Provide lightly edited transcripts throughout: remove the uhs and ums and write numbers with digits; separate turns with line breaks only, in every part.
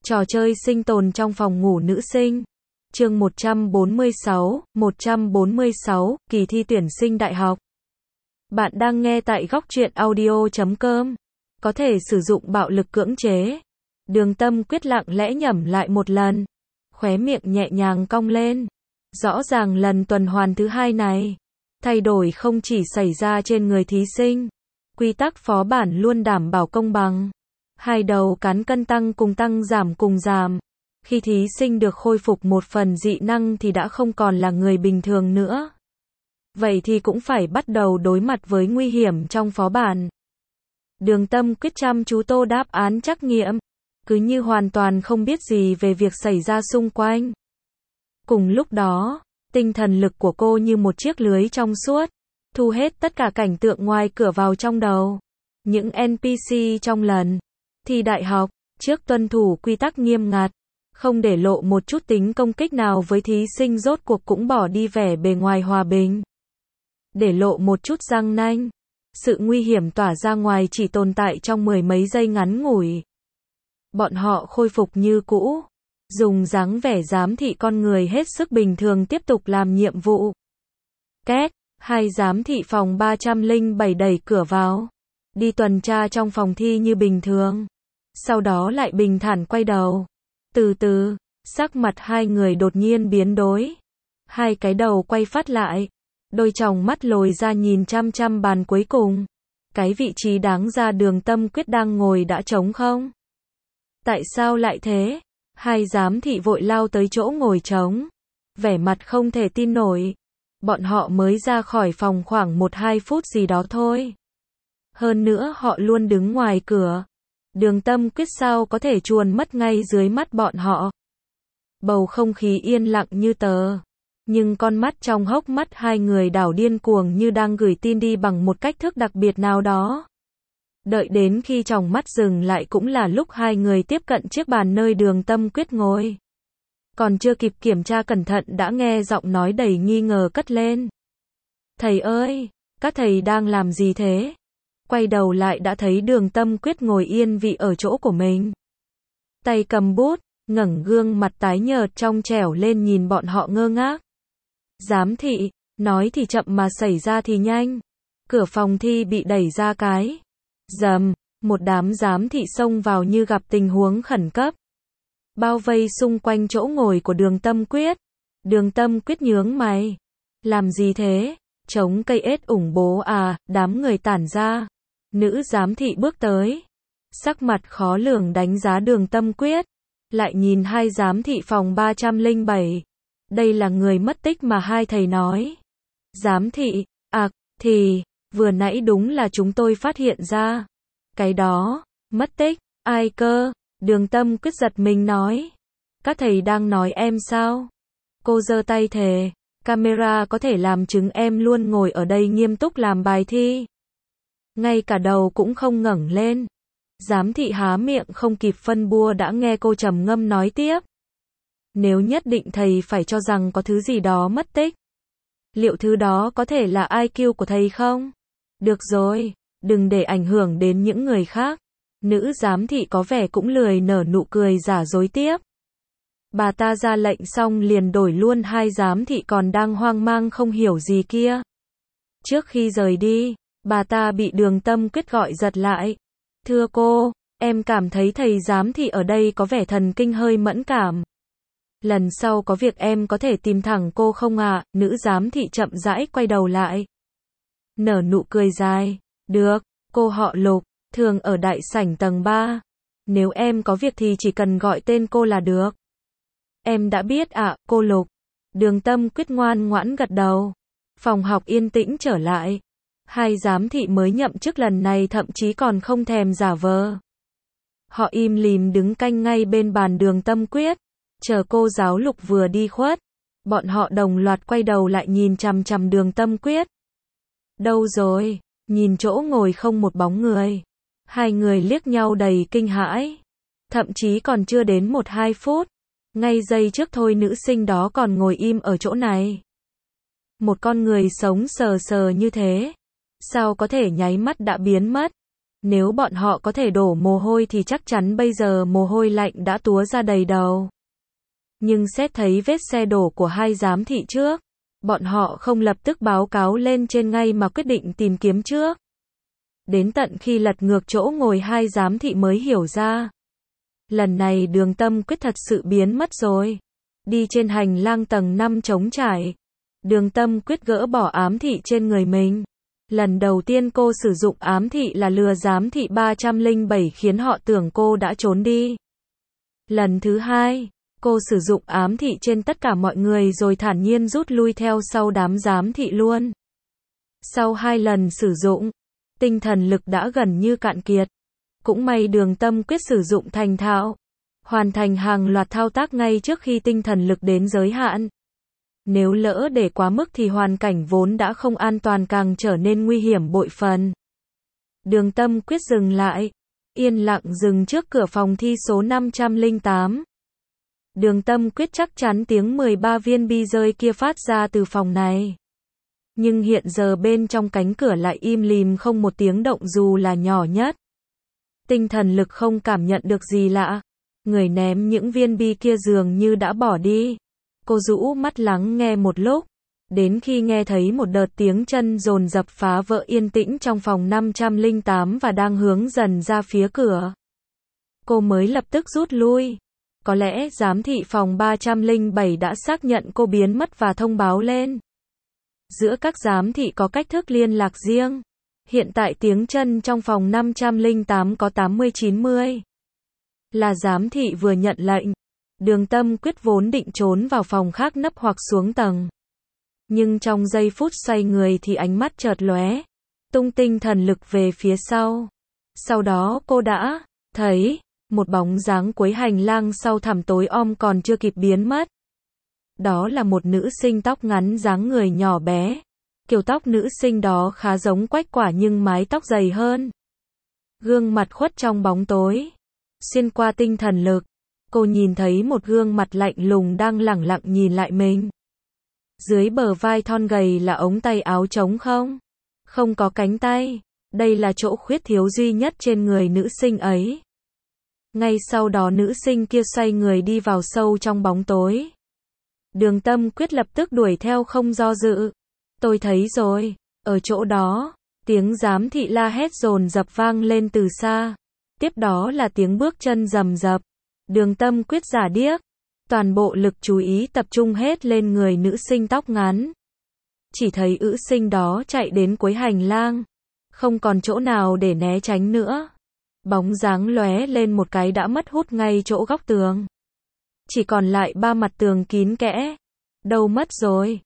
Trò chơi sinh tồn trong phòng ngủ nữ sinh. Chương 146, kỳ thi tuyển sinh đại học. Bạn đang nghe tại góc truyện audio.com. Có thể sử dụng bạo lực cưỡng chế. Đường Tâm Quyết lặng lẽ nhẩm lại một lần. Khóe miệng nhẹ nhàng cong lên. Rõ ràng lần tuần hoàn thứ hai này, thay đổi không chỉ xảy ra trên người thí sinh. Quy tắc phó bản luôn đảm bảo công bằng. Hai đầu cán cân tăng cùng giảm. Khi thí sinh được khôi phục một phần dị năng thì đã không còn là người bình thường nữa. Vậy thì cũng phải bắt đầu đối mặt với nguy hiểm trong phó bản. Đường Tâm Quyết chăm chú tô đáp án trắc nghiệm, cứ như hoàn toàn không biết gì về việc xảy ra xung quanh. Cùng lúc đó, tinh thần lực của cô như một chiếc lưới trong suốt, thu hết tất cả cảnh tượng ngoài cửa vào trong đầu. Những NPC trong lần thi đại học, trước tuân thủ quy tắc nghiêm ngặt, không để lộ một chút tính công kích nào với thí sinh, rốt cuộc cũng bỏ đi vẻ bề ngoài hòa bình. Để lộ một chút răng nanh, sự nguy hiểm tỏa ra ngoài chỉ tồn tại trong mười mấy giây ngắn ngủi. Bọn họ khôi phục như cũ, dùng dáng vẻ giám thị con người hết sức bình thường tiếp tục làm nhiệm vụ. Két, hai giám thị phòng 307 đẩy cửa vào, đi tuần tra trong phòng thi như bình thường. Sau đó lại bình thản quay đầu. Từ từ, sắc mặt hai người đột nhiên biến đổi. Hai cái đầu quay phát lại, đôi tròng mắt lồi ra nhìn chăm chăm bàn cuối cùng. Cái vị trí đáng ra Đường Tâm Quyết đang ngồi đã trống không. Tại sao lại thế? Hai giám thị vội lao tới chỗ ngồi trống, vẻ mặt không thể tin nổi. Bọn họ mới ra khỏi phòng khoảng 1-2 phút gì đó thôi. Hơn nữa họ luôn đứng ngoài cửa. Đường Tâm Quyết sao có thể chuồn mất ngay dưới mắt bọn họ. Bầu không khí yên lặng như tờ. Nhưng con mắt trong hốc mắt hai người đảo điên cuồng như đang gửi tin đi bằng một cách thức đặc biệt nào đó. Đợi đến khi tròng mắt dừng lại cũng là lúc hai người tiếp cận chiếc bàn nơi Đường Tâm Quyết ngồi. Còn chưa kịp kiểm tra cẩn thận đã nghe giọng nói đầy nghi ngờ cất lên. Thầy ơi, các thầy đang làm gì thế? Quay đầu lại đã thấy Đường Tâm Quyết ngồi yên vị ở chỗ của mình. Tay cầm bút, ngẩng gương mặt tái nhợt trong trẻo lên nhìn bọn họ ngơ ngác. Giám thị, nói thì chậm mà xảy ra thì nhanh. Cửa phòng thi bị đẩy ra cái. Rầm, một đám giám thị xông vào như gặp tình huống khẩn cấp. Bao vây xung quanh chỗ ngồi của Đường Tâm Quyết. Đường Tâm Quyết nhướng mày. Làm gì thế? Chống cây ết ủng bố à? Đám người tản ra. Nữ giám thị bước tới. Sắc mặt khó lường đánh giá Đường Tâm Quyết. Lại nhìn hai giám thị phòng 307. Đây là người mất tích mà hai thầy nói. Giám thị, thì, vừa nãy đúng là chúng tôi phát hiện ra. Cái đó, mất tích, ai cơ? Đường Tâm Quyết giật mình nói. Các thầy đang nói em sao? Cô giơ tay thề, camera có thể làm chứng em luôn ngồi ở đây nghiêm túc làm bài thi. Ngay cả đầu cũng không ngẩng lên. Giám thị há miệng không kịp phân bua đã nghe cô trầm ngâm nói tiếp. Nếu nhất định thầy phải cho rằng có thứ gì đó mất tích, liệu thứ đó có thể là IQ của thầy không? Được rồi, đừng để ảnh hưởng đến những người khác. Nữ giám thị có vẻ cũng lười nở nụ cười giả dối tiếp. Bà ta ra lệnh xong liền đổi luôn hai giám thị còn đang hoang mang không hiểu gì kia. Trước khi rời đi, bà ta bị Đường Tâm Quyết gọi giật lại. Thưa cô, em cảm thấy thầy giám thị ở đây có vẻ thần kinh hơi mẫn cảm. Lần sau có việc em có thể tìm thẳng cô không ạ? Nữ giám thị chậm rãi quay đầu lại. Nở nụ cười dài. Được, cô họ Lục, thường ở đại sảnh tầng 3. Nếu em có việc thì chỉ cần gọi tên cô là được. Em đã biết ạ, cô Lục. Đường Tâm Quyết ngoan ngoãn gật đầu. Phòng học yên tĩnh trở lại. Hai giám thị mới nhậm chức lần này thậm chí còn không thèm giả vờ. Họ im lìm đứng canh ngay bên bàn Đường Tâm Quyết. Chờ cô giáo Lục vừa đi khuất, bọn họ đồng loạt quay đầu lại nhìn chằm chằm Đường Tâm Quyết. Đâu rồi? Nhìn chỗ ngồi không một bóng người. Hai người liếc nhau đầy kinh hãi. Thậm chí còn chưa đến 1-2 phút. Ngay giây trước thôi nữ sinh đó còn ngồi im ở chỗ này. Một con người sống sờ sờ như thế, sao có thể nháy mắt đã biến mất? Nếu bọn họ có thể đổ mồ hôi thì chắc chắn bây giờ mồ hôi lạnh đã túa ra đầy đầu. Nhưng xét thấy vết xe đổ của hai giám thị trước, bọn họ không lập tức báo cáo lên trên ngay mà quyết định tìm kiếm trước. Đến tận khi lật ngược chỗ ngồi hai giám thị mới hiểu ra. Lần này Đường Tâm Quyết thật sự biến mất rồi. Đi trên hành lang tầng 5 trống trải. Đường Tâm Quyết gỡ bỏ ám thị trên người mình. Lần đầu tiên cô sử dụng ám thị là lừa giám thị 307 khiến họ tưởng cô đã trốn đi. Lần thứ hai, cô sử dụng ám thị trên tất cả mọi người rồi thản nhiên rút lui theo sau đám giám thị luôn. Sau 2 lần sử dụng, tinh thần lực đã gần như cạn kiệt. Cũng may Đường Tâm Quyết sử dụng thành thạo, hoàn thành hàng loạt thao tác ngay trước khi tinh thần lực đến giới hạn. Nếu lỡ để quá mức thì hoàn cảnh vốn đã không an toàn càng trở nên nguy hiểm bội phần. Đường Tâm Quyết dừng lại, yên lặng dừng trước cửa phòng thi số 508. Đường Tâm Quyết chắc chắn tiếng 13 viên bi rơi kia phát ra từ phòng này. Nhưng hiện giờ bên trong cánh cửa lại im lìm không một tiếng động dù là nhỏ nhất. Tinh thần lực không cảm nhận được gì lạ. Người ném những viên bi kia dường như đã bỏ đi. Cô rũ mắt lắng nghe một lúc. Đến khi nghe thấy một đợt tiếng chân dồn dập phá vỡ yên tĩnh trong phòng 508 và đang hướng dần ra phía cửa. Cô mới lập tức rút lui. Có lẽ giám thị phòng 307 đã xác nhận cô biến mất và thông báo lên. Giữa các giám thị có cách thức liên lạc riêng. Hiện tại tiếng chân trong phòng 508 có 80-90. Là giám thị vừa nhận lệnh. Đường Tâm Quyết vốn định trốn vào phòng khác nấp hoặc xuống tầng. Nhưng trong giây phút xoay người thì ánh mắt chợt lóe, tung tinh thần lực về phía sau. Sau đó cô đã thấy một bóng dáng cuối hành lang sau thẳm tối om còn chưa kịp biến mất. Đó là một nữ sinh tóc ngắn dáng người nhỏ bé. Kiểu tóc nữ sinh đó khá giống Quách Quả nhưng mái tóc dày hơn. Gương mặt khuất trong bóng tối. Xuyên qua tinh thần lực, cô nhìn thấy một gương mặt lạnh lùng đang lẳng lặng nhìn lại mình. Dưới bờ vai thon gầy là ống tay áo trống không? Không có cánh tay. Đây là chỗ khuyết thiếu duy nhất trên người nữ sinh ấy. Ngay sau đó nữ sinh kia xoay người đi vào sâu trong bóng tối. Đường Tâm Quyết lập tức đuổi theo không do dự. Tôi thấy rồi, ở chỗ đó, tiếng giám thị la hét dồn dập vang lên từ xa. Tiếp đó là tiếng bước chân rầm rập. Đường Tâm Quyết giả điếc. Toàn bộ lực chú ý tập trung hết lên người nữ sinh tóc ngắn. Chỉ thấy nữ sinh đó chạy đến cuối hành lang. Không còn chỗ nào để né tránh nữa. Bóng dáng lóe lên một cái đã mất hút ngay chỗ góc tường. Chỉ còn lại 3 mặt tường kín kẽ. Đâu mất rồi?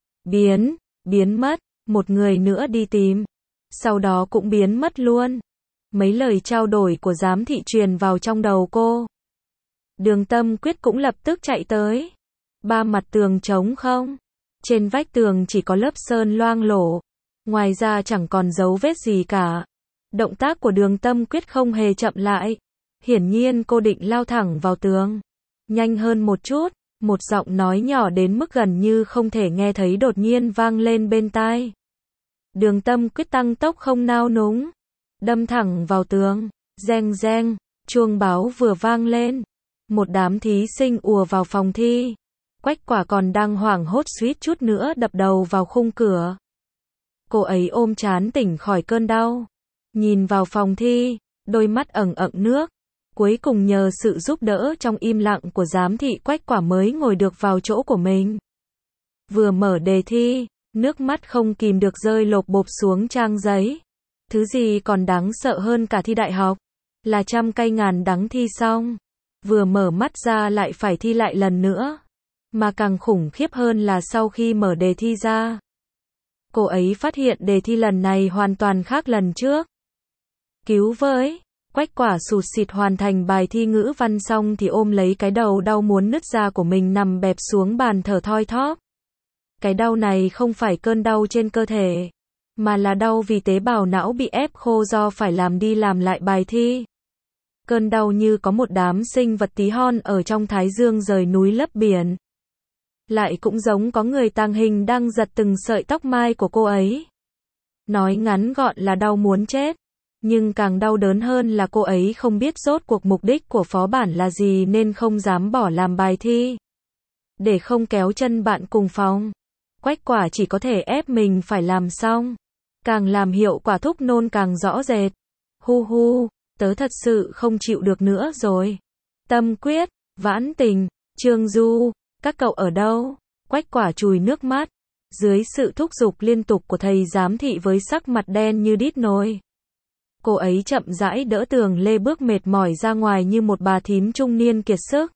Biến mất. Một người nữa đi tìm. Sau đó cũng biến mất luôn. Mấy lời trao đổi của giám thị truyền vào trong đầu cô. Đường Tâm Quyết cũng lập tức chạy tới. 3 mặt tường trống không. Trên vách tường chỉ có lớp sơn loang lổ. Ngoài ra chẳng còn dấu vết gì cả. Động tác của Đường Tâm Quyết không hề chậm lại. Hiển nhiên cô định lao thẳng vào tường. Nhanh hơn một chút. Một giọng nói nhỏ đến mức gần như không thể nghe thấy đột nhiên vang lên bên tai. Đường Tâm Quyết tăng tốc không nao núng. Đâm thẳng vào tường. Reng reng. Chuông báo vừa vang lên. Một đám thí sinh ùa vào phòng thi. Quách Quả còn đang hoảng hốt suýt chút nữa đập đầu vào khung cửa. Cô ấy ôm trán tỉnh khỏi cơn đau. Nhìn vào phòng thi, đôi mắt ẩn ẩn nước. Cuối cùng nhờ sự giúp đỡ trong im lặng của giám thị Quách Quả mới ngồi được vào chỗ của mình. Vừa mở đề thi, nước mắt không kìm được rơi lộp bộp xuống trang giấy. Thứ gì còn đáng sợ hơn cả thi đại học? Là trăm cay ngàn đắng thi xong. Vừa mở mắt ra lại phải thi lại lần nữa. Mà càng khủng khiếp hơn là sau khi mở đề thi ra. Cô ấy phát hiện đề thi lần này hoàn toàn khác lần trước. Cứu với! Quách Quả sụt sịt hoàn thành bài thi ngữ văn xong thì ôm lấy cái đầu đau muốn nứt ra của mình nằm bẹp xuống bàn thở thoi thóp. Cái đau này không phải cơn đau trên cơ thể, mà là đau vì tế bào não bị ép khô do phải làm đi làm lại bài thi. Cơn đau như có một đám sinh vật tí hon ở trong thái dương rời núi lấp biển. Lại cũng giống có người tàng hình đang giật từng sợi tóc mai của cô ấy. Nói ngắn gọn là đau muốn chết. Nhưng càng đau đớn hơn là cô ấy không biết rốt cuộc mục đích của phó bản là gì nên không dám bỏ làm bài thi. Để không kéo chân bạn cùng phòng, Quách Quả chỉ có thể ép mình phải làm xong. Càng làm hiệu quả thúc nôn càng rõ rệt. Hu hu, tớ thật sự không chịu được nữa rồi. Tâm Quyết, Vãn Tình, Trương Du, các cậu ở đâu? Quách Quả chùi nước mắt. Dưới sự thúc giục liên tục của thầy giám thị với sắc mặt đen như đít nồi. Cô ấy chậm rãi đỡ Tường Lê bước mệt mỏi ra ngoài như một bà thím trung niên kiệt sức.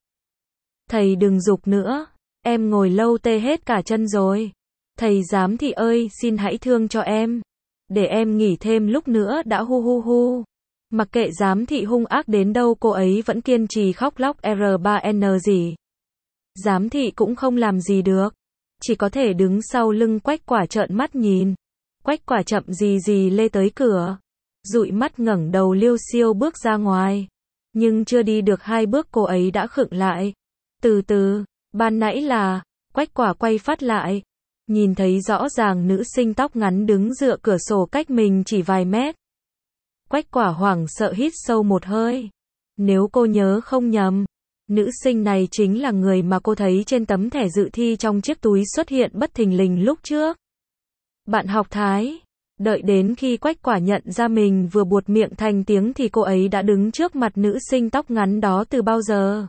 Thầy đừng giục nữa, em ngồi lâu tê hết cả chân rồi. Thầy giám thị ơi, xin hãy thương cho em. Để em nghỉ thêm lúc nữa đã hu hu hu. Mặc kệ giám thị hung ác đến đâu cô ấy vẫn kiên trì khóc lóc R3N gì. Giám thị cũng không làm gì được. Chỉ có thể đứng sau lưng Quách Quả trợn mắt nhìn. Quách Quả chậm gì gì lê tới cửa. Dụi mắt ngẩng đầu liêu xiêu bước ra ngoài. Nhưng chưa đi được 2 bước cô ấy đã khựng lại. Từ từ, ban nãy là, Quách Quả quay phát lại. Nhìn thấy rõ ràng nữ sinh tóc ngắn đứng dựa cửa sổ cách mình chỉ vài mét. Quách Quả hoảng sợ hít sâu một hơi. Nếu cô nhớ không nhầm, nữ sinh này chính là người mà cô thấy trên tấm thẻ dự thi trong chiếc túi xuất hiện bất thình lình lúc trước. Bạn học Thái. Đợi đến khi Quách Quả nhận ra mình vừa buột miệng thành tiếng thì cô ấy đã đứng trước mặt nữ sinh tóc ngắn đó từ bao giờ.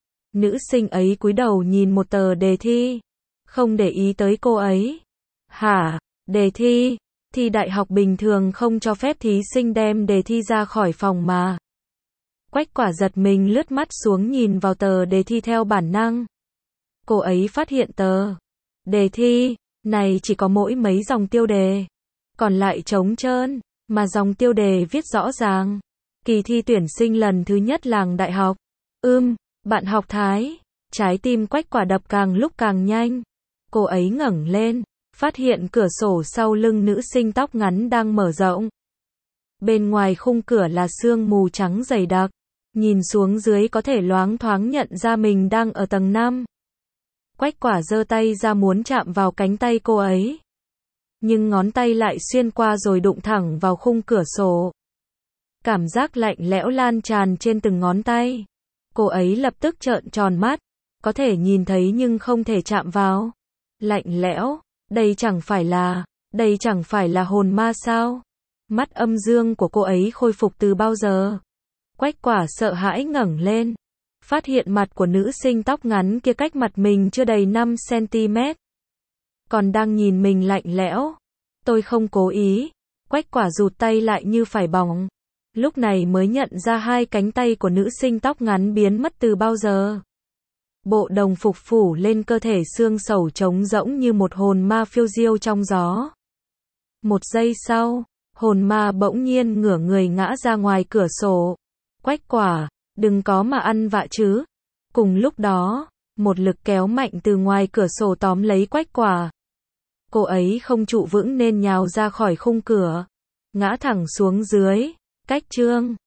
Nữ sinh ấy cúi đầu nhìn một tờ đề thi. Không để ý tới cô ấy. Hả? Đề thi? Thi đại học bình thường không cho phép thí sinh đem đề thi ra khỏi phòng mà. Quách Quả giật mình lướt mắt xuống nhìn vào tờ đề thi theo bản năng. Cô ấy phát hiện tờ đề thi này chỉ có mỗi mấy dòng tiêu đề. Còn lại trống trơn, mà dòng tiêu đề viết rõ ràng. Kỳ thi tuyển sinh lần thứ nhất làng đại học. Bạn học Thái. Trái tim Quách Quả đập càng lúc càng nhanh. Cô ấy ngẩng lên, phát hiện cửa sổ sau lưng nữ sinh tóc ngắn đang mở rộng. Bên ngoài khung cửa là sương mù trắng dày đặc. Nhìn xuống dưới có thể loáng thoáng nhận ra mình đang ở tầng 5. Quách Quả giơ tay ra muốn chạm vào cánh tay cô ấy. Nhưng ngón tay lại xuyên qua rồi đụng thẳng vào khung cửa sổ. Cảm giác lạnh lẽo lan tràn trên từng ngón tay. Cô ấy lập tức trợn tròn mắt. Có thể nhìn thấy nhưng không thể chạm vào. Lạnh lẽo, đây chẳng phải là hồn ma sao? Mắt âm dương của cô ấy khôi phục từ bao giờ? Quách Quả sợ hãi ngẩng lên. Phát hiện mặt của nữ sinh tóc ngắn kia cách mặt mình chưa đầy 5 cm. Còn đang nhìn mình lạnh lẽo. Tôi không cố ý. Quách Quả rụt tay lại như phải bỏng. Lúc này mới nhận ra 2 cánh tay của nữ sinh tóc ngắn biến mất từ bao giờ. Bộ đồng phục phủ lên cơ thể xương sầu trống rỗng như một hồn ma phiêu diêu trong gió. Một giây sau, hồn ma bỗng nhiên ngửa người ngã ra ngoài cửa sổ. Quách Quả, đừng có mà ăn vạ chứ. Cùng lúc đó, một lực kéo mạnh từ ngoài cửa sổ tóm lấy Quách Quả. Cô ấy không trụ vững nên nhào ra khỏi khung cửa, ngã thẳng xuống dưới. Cách Trương